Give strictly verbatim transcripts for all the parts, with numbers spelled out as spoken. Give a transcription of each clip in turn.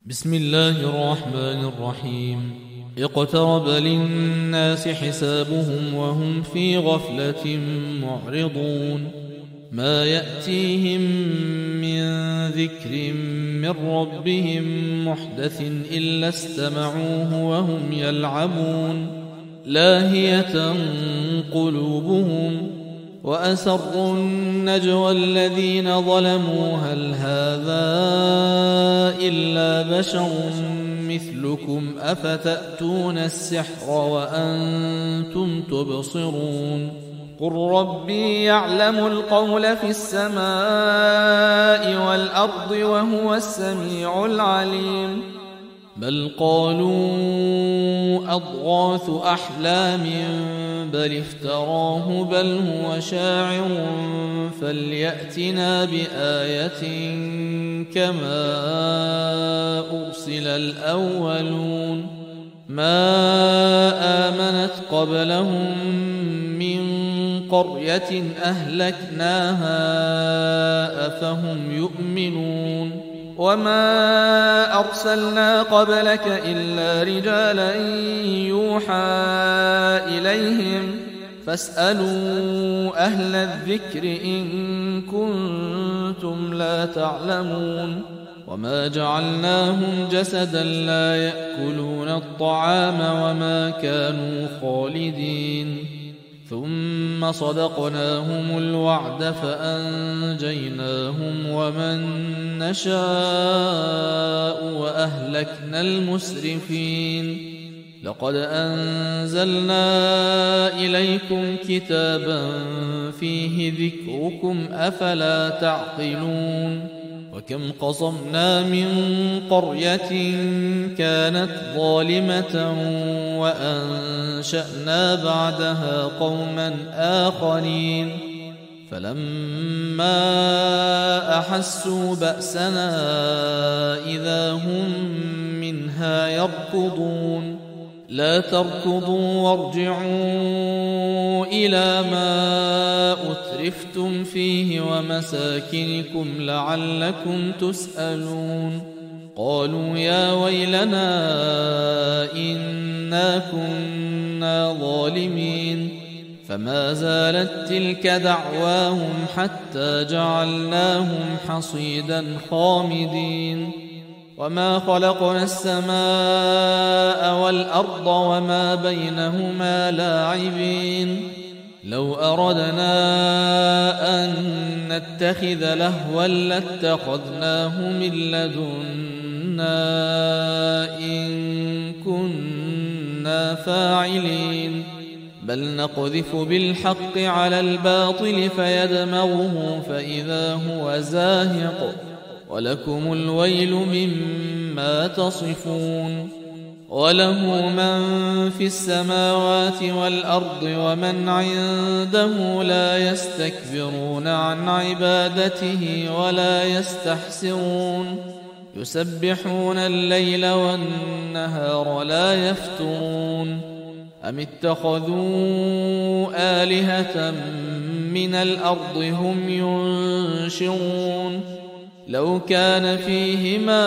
بسم الله الرحمن الرحيم. اقترب للناس حسابهم وهم في غفلة معرضون. ما يأتيهم من ذكر من ربهم محدث إلا استمعوه وهم يلعبون لاهية قلوبهم وأسروا النجوى الذين ظلموا هل هذا إلا بشر مثلكم أفتأتون السحر وأنتم تبصرون. قل ربي يعلم القول في السماء والأرض وهو السميع العليم. بل قالوا أضغاث أحلام بل افتراه بل هو شاعر فليأتنا بآية كما أرسل الأولون. ما آمنت قبلهم من قرية أهلكناها أفهم يؤمنون. وما أرسلنا قبلك إلا رجالا يوحى إليهم فاسألوا أهل الذكر إن كنتم لا تعلمون. وما جعلناهم جسدا لا يأكلون الطعام وما كانوا خالدين. ثم صدقناهم الوعد فأنجيناهم ومن نشاء وأهلكنا المسرفين. لقد أنزلنا إليكم كتابا فيه ذكركم أفلا تعقلون. وكم قصمنا من قرية كانت ظالمة وأنشأنا بعدها قوما آخرين فلما أحسوا بأسنا إذا هم منها يركضون. لا تركضوا وارجعوا إلى ما أترفتم فيه ومساكنكم لعلكم تسألون. قالوا يا ويلنا إنا كنا ظالمين. فما زالت تلك دعواهم حتى جعلناهم حصيدا خامدين. وما خلقنا السماء والأرض وما بينهما لاعبين. لو أردنا أن نتخذ لهوا لاتخذناه من لدنا إن كنا فاعلين. بل نقذف بالحق على الباطل فيدمغه فإذا هو زاهق ولكم الويل مما تصفون. وله من في السماوات والأرض ومن عنده لا يستكبرون عن عبادته ولا يستحسرون. يسبحون الليل والنهار لا يفترون. أم اتخذوا آلهة من الأرض هم ينشرون. لو كان فيهما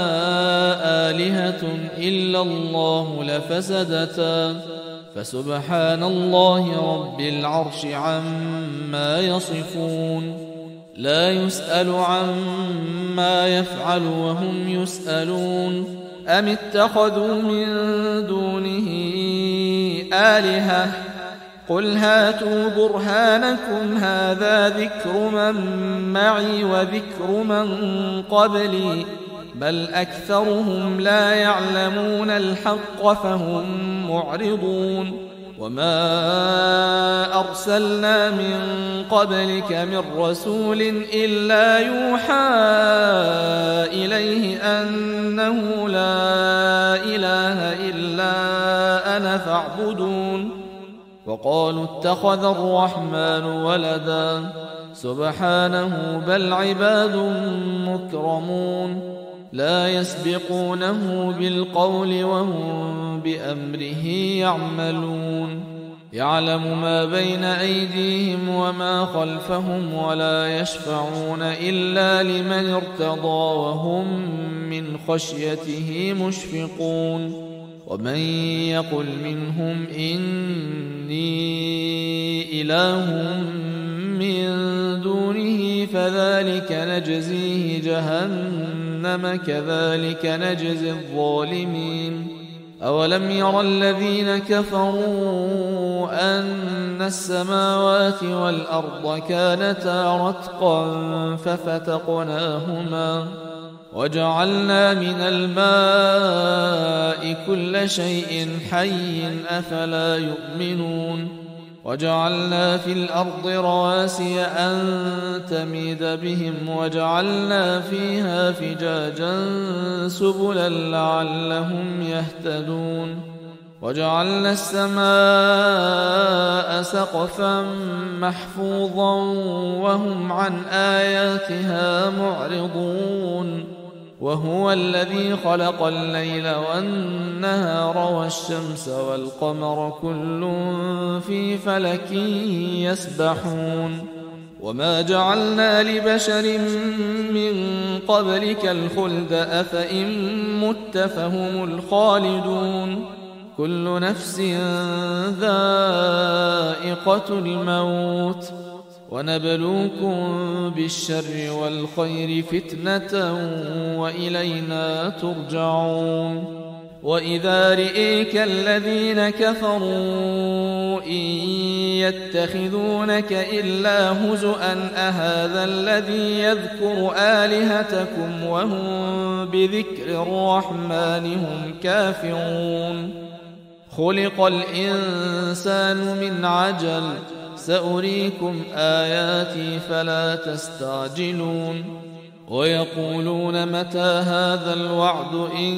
آلهة إلا الله لفسدتا فسبحان الله رب العرش عما يصفون. لا يسأل عما يفعل وهم يسألون. أم اتخذوا من دونه آلهة قل هاتوا برهانكم هذا ذكر من معي وذكر من قبلي بل أكثرهم لا يعلمون الحق فهم معرضون. وما أرسلنا من قبلك من رسول إلا يوحى إليه أنه لا إله إلا أنا فاعبدون. وقالوا اتخذ الرحمن ولدا سبحانه بل عباد مكرمون لا يسبقونه بالقول وهم بأمره يعملون. يعلم ما بين أيديهم وما خلفهم ولا يشفعون إلا لمن ارتضى وهم من خشيته مشفقون ومن يقل منهم إني إله من دونه فذلك نجزيه جهنم كذلك نجزي الظالمين أولم ير الذين كفروا أن السماوات والأرض كانتا رتقا ففتقناهما وجعلنا من الماء كل شيء حي أفلا يؤمنون وجعلنا في الأرض رواسي أن تميد بهم وجعلنا فيها فجاجا سبلا لعلهم يهتدون وجعلنا السماء سقفا محفوظا وهم عن آياتها معرضون وهو الذي خلق الليل والنهار والشمس والقمر كل في فلك يسبحون وما جعلنا لبشر من قبلك الخلد أفإن مت فهم الخالدون كل نفس ذائقة الموت ونبلوكم بالشر والخير فتنة وإلينا ترجعون وإذا رئيك الذين كفروا إن يتخذونك إلا هزؤا أهذا الذي يذكر آلهتكم وهم بذكر الرحمن هم كافرون خلق الإنسان من عجل سأريكم آياتي فلا تستعجلون ويقولون متى هذا الوعد إن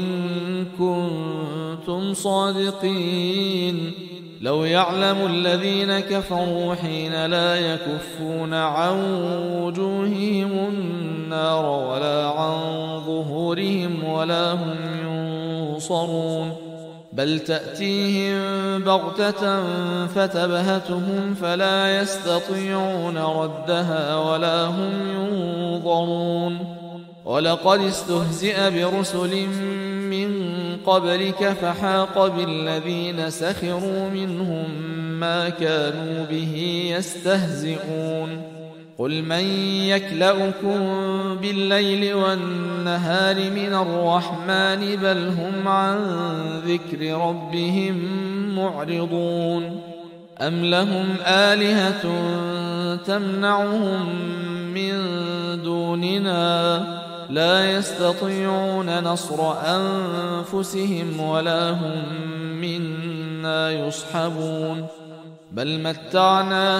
كنتم صادقين لو يعلم الذين كفروا حين لا يكفون عن وجوههم النار ولا عن ظهورهم ولا هم ينصرون بل تأتيهم بغتة فتبهتهم فلا يستطيعون ردها ولا هم ينظرون ولقد استهزئ برسل من قبلك فحاق بالذين سخروا منهم ما كانوا به يستهزئون قل من يكلؤكم بالليل والنهار من الرحمن بل هم عن ذكر ربهم معرضون أم لهم آلهة تمنعهم من دوننا لا يستطيعون نصر أنفسهم ولا هم منا يصحبون بل متعنا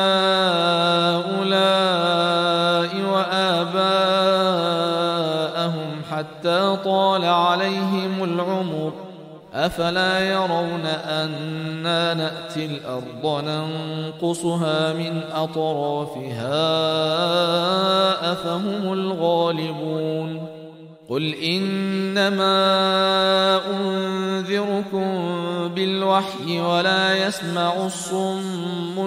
هؤلاء وآباءهم حتى طال عليهم العمر أفلا يرون أنا نأتي الأرض ننقصها من أطرافها أفهم الغالبون قل إنما أنذركم بالوحي ولا يسمع الصم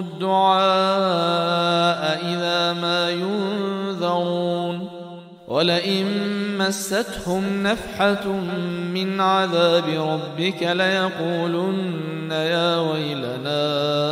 الدعاء إذا ما ينذرون ولئن مستهم نفحة من عذاب ربك ليقولن يا ويلنا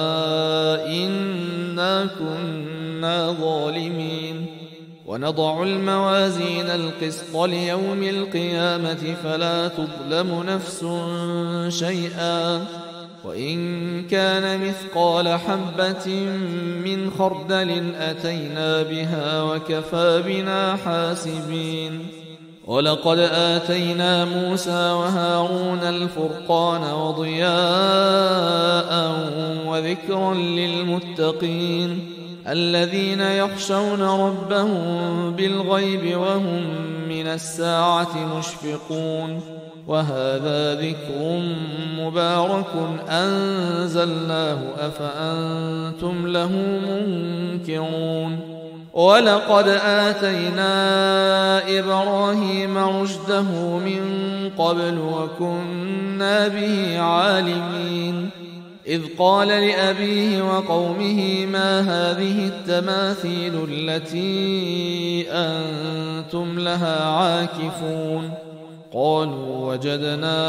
إنا كنا ظالمين ونضع الموازين القسط ليوم القيامة فلا تظلم نفس شيئا وإن كان مثقال حبة من خردل أتينا بها وكفى بنا حاسبين ولقد آتينا موسى وهارون الفرقان وضياء وذكرا للمتقين الذين يخشون ربهم بالغيب وهم من الساعة مشفقون وهذا ذكر مبارك أنزلناه أفأنتم له منكرون ولقد آتينا إبراهيم رشده من قبل وكنا به عالمين إذ قال لأبيه وقومه ما هذه التماثيل التي أنتم لها عاكفون قالوا وجدنا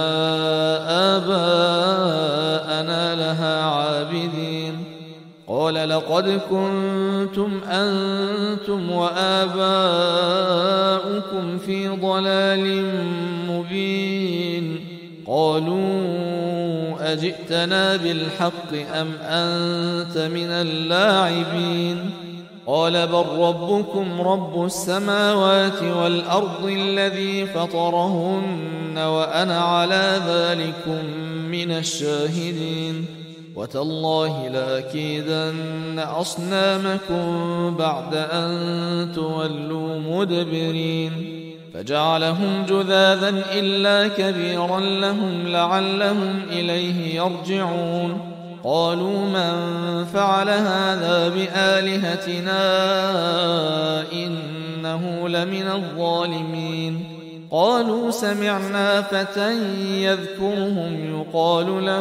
آباءنا لها عابدين قال لقد كنتم أنتم وآباؤكم في ضلال مبين قالوا أجئتنا بالحق أم أنت من اللاعبين قال بل ربكم رب السماوات والأرض الذي فطرهن وأنا على ذلكم من الشاهدين وتالله لأكيدن أصنامكم بعد أن تولوا مدبرين فجعلهم جذاذا إلا كبيرا لهم لعلهم إليه يرجعون قالوا من فعل هذا بآلهتنا إنه لمن الظالمين قالوا سمعنا فتى يذكرهم يقال له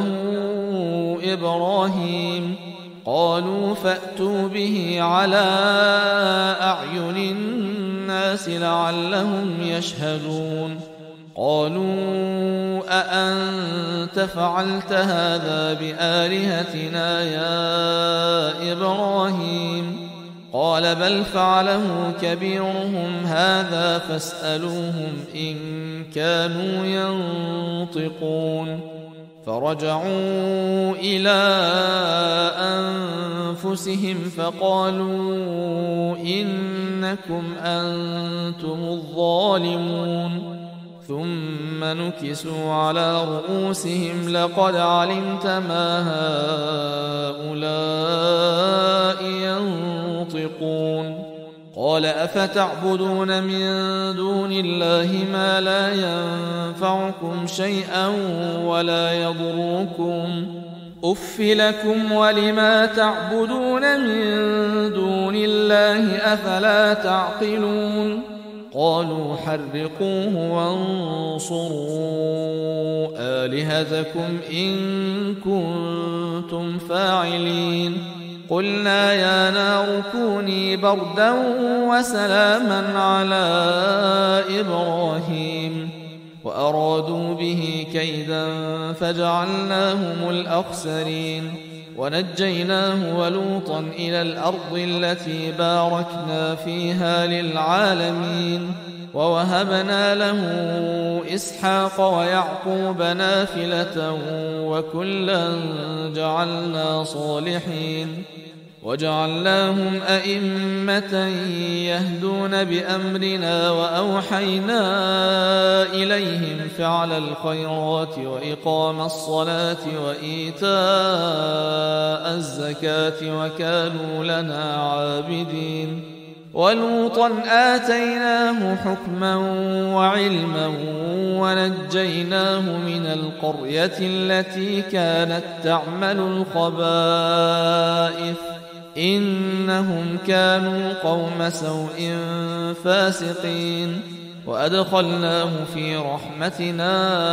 إبراهيم قالوا فأتوا به على أعين الناس لعلهم يشهدون قالوا أأنت فعلت هذا بآلهتنا يا إبراهيم قال بل فعله كبيرهم هذا فاسألوهم إن كانوا ينطقون فرجعوا إلى أنفسهم فقالوا إنكم أنتم الظالمون ثم نكسوا على رؤوسهم لقد علمت ما هؤلاء ينطقون قال أفتعبدون من دون الله ما لا ينفعكم شيئا ولا يضركم أف لكم ولما تعبدون من دون الله أفلا تعقلون قالوا حرقوه وانصروا آلهتكم إن كنتم فاعلين قلنا يا نار كوني بردا وسلاما على إبراهيم وأرادوا به كيدا فجعلناهم الأخسرين ونجيناه ولوطا إلى الأرض التي باركنا فيها للعالمين ووهبنا له إسحاق ويعقوب نافلة وكلا جعلنا صالحين وجعلناهم أئمة يهدون بأمرنا وأوحينا إليهم فعل الخيرات وإقام الصلاة وإيتاء الزكاة وكانوا لنا عابدين ولوطا آتيناه حكما وعلما ونجيناه من القرية التي كانت تعمل الخبائث إنهم كانوا قوم سوء فاسقين وأدخلناه في رحمتنا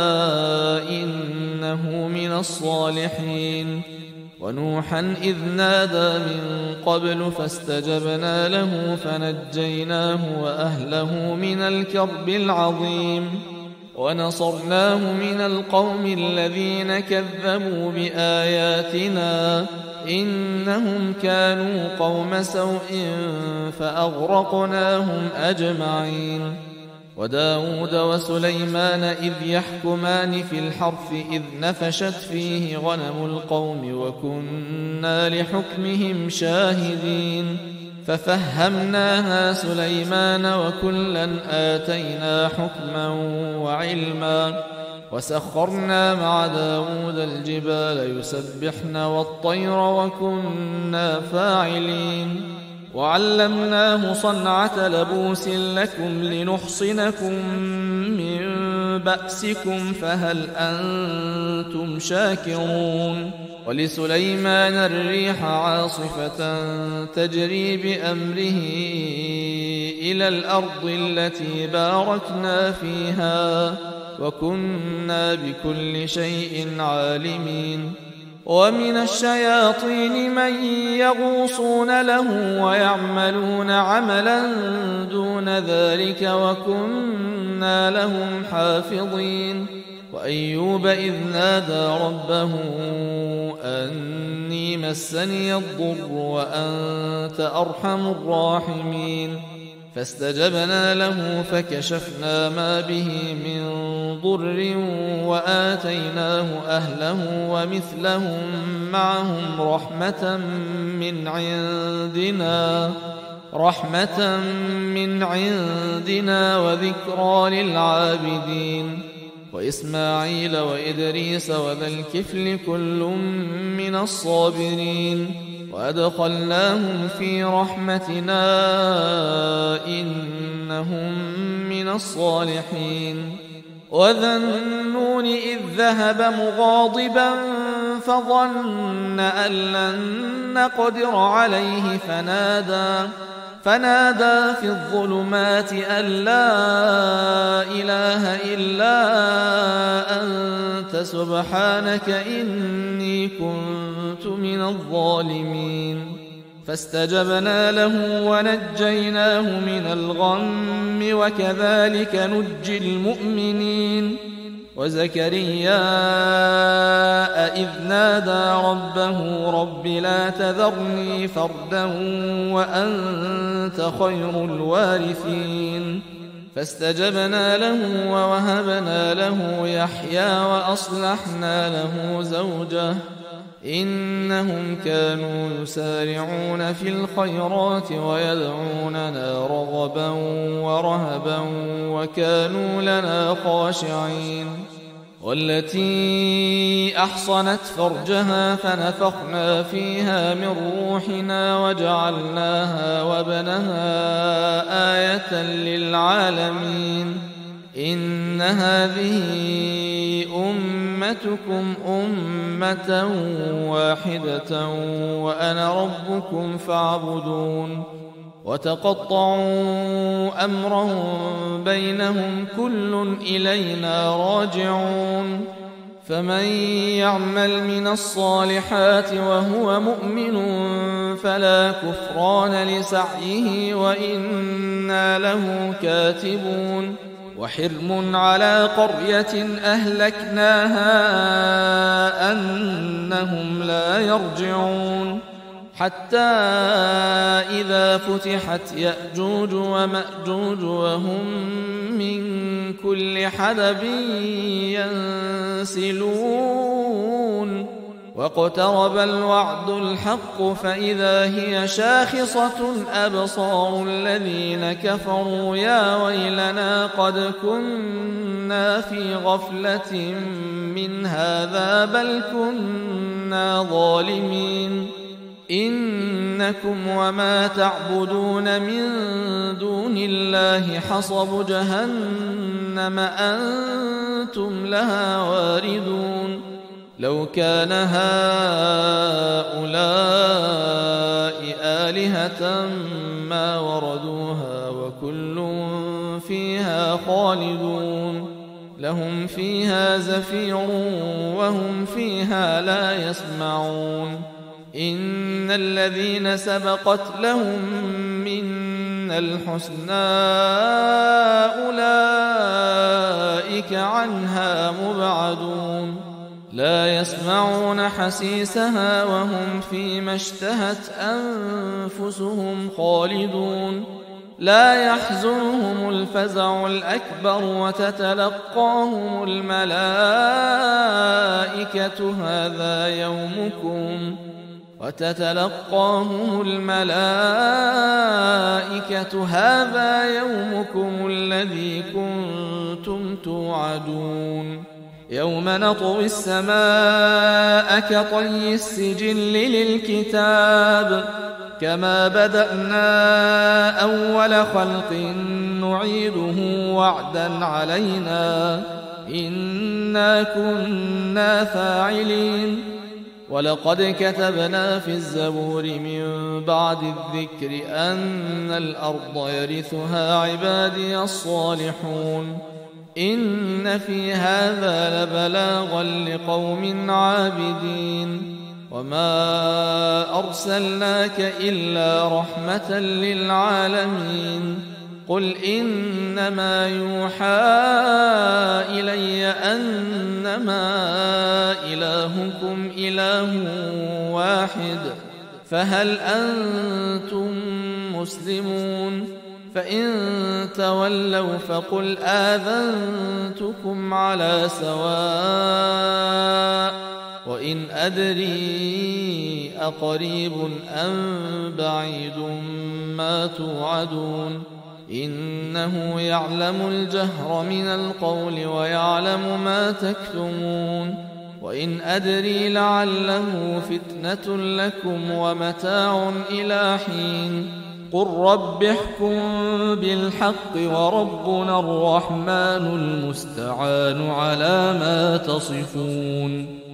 إنه من الصالحين ونوحا إذ نادى من قبل فاستجبنا له فنجيناه وأهله من الكرب العظيم ونصرناه من القوم الذين كذبوا بآياتنا إنهم كانوا قوم سوء فأغرقناهم أجمعين وداود وسليمان إذ يحكمان في الحرث إذ نفشت فيه غنم القوم وكنا لحكمهم شاهدين ففهمناها سليمان وكلا آتينا حكما وعلما وسخرنا مع داود الجبال يسبحن والطير وكنا فاعلين وعلمناه صنعة لبوس لكم لنحصنكم من بأسكم فهل أنتم شاكرون ولسليمان الريح عاصفة تجري بأمره إلى الأرض التي باركنا فيها وكنا بكل شيء عالمين ومن الشياطين من يغوصون له ويعملون عملا دون ذلك وكنا لهم حافظين وأيوب إذ نادى ربه أني مسني الضر وأنت أرحم الراحمين فاستجبنا له فكشفنا ما به من ضر وآتيناه أهله ومثلهم معهم رحمة من عندنا رحمة من عندنا وذكرى للعابدين وإسماعيل وإدريس وذا الكفل كل من الصابرين وأدخلناهم في رحمتنا إنهم من الصالحين وذا النون إذ ذهب مغاضبا فظن أن لن نقدر عليه فنادى فنادى في الظلمات أن لا إله إلا أنت سبحانك إني كنت من الظالمين فاستجبنا له ونجيناه من الغم وكذلك نجي المؤمنين وزكريا إذ نادى ربه رب لا تذرني فردا وأنت خير الوارثين فاستجبنا له ووهبنا له يحيى وأصلحنا له زوجه إنهم كانوا يسارعون في الخيرات ويدعوننا رغبا ورهبا وكانوا لنا خاشعين والتي أحصنت فرجها فنفخنا فيها من روحنا وجعلناها وابنها آية للعالمين إن هذه أمتكم أمة واحدة وأنا ربكم فاعبدون وتقطعوا أمرهم بينهم كل إلينا راجعون فمن يعمل من الصالحات وهو مؤمن فلا كفران لسعيه وإنا له كاتبون وحرم على قرية أهلكناها أنهم لا يرجعون حتى إذا فتحت يأجوج ومأجوج وهم من كل حدب ينسلون واقترب الوعد الحق فإذا هي شاخصة أبصار الذين كفروا يا ويلنا قد كنا في غفلة من هذا بل كنا ظالمين إنكم وما تعبدون من دون الله حصب جهنم أنتم لها واردون لو كان هؤلاء آلهة ما وردوها وكل فيها خالدون لهم فيها زفير وهم فيها لا يسمعون إن الذين سبقت لهم منا الحسنى أولئك عنها مبعدون لا يسمعون حسيسها وهم فيما اشتهت أنفسهم خالدون لا يحزنهم الفزع الأكبر وتتلقاهم الملائكة هذا يومكم وتتلقاهم الملائكة هذا يومكم الذي كنتم توعدون يوم نطوي السماء كطي السجل للكتاب كما بدأنا أول خلق نعيده وعدا علينا إنا كنا فاعلين ولقد كتبنا في الزبور من بعد الذكر أن الأرض يرثها عبادي الصالحون إن في هذا لبلاغا لقوم عابدين وما أرسلناك إلا رحمة للعالمين قل إنما يوحى إلي أنما إلهكم إله واحد فهل أنتم مسلمون فإن تولوا فقل آذنتكم على سواء وإن أدري أقريب أم بعيد ما توعدون إنه يعلم الجهر من القول ويعلم ما تكتمون وإن أدري لعله فتنة لكم ومتاع إلى حين قل رب احكم بالحق وربنا الرحمن المستعان على ما تصفون